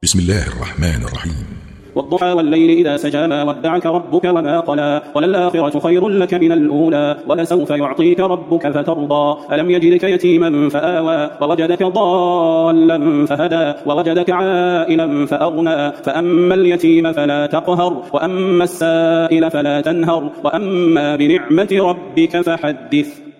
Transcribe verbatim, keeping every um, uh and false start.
بسم الله الرحمن الرحيم. والضحى والليل إذا سجى ما ودعك ربك وما قلى وللآخرة خير لك من الأولى ولسوف يعطيك ربك فترضى ألم يجدك يتيما فآوى ووجدك ضالا فهدى ووجدك عائلا فأغنى فأما اليتيم فلا تقهر وأما السائل فلا تنهر وأما بنعمة ربك فحدث.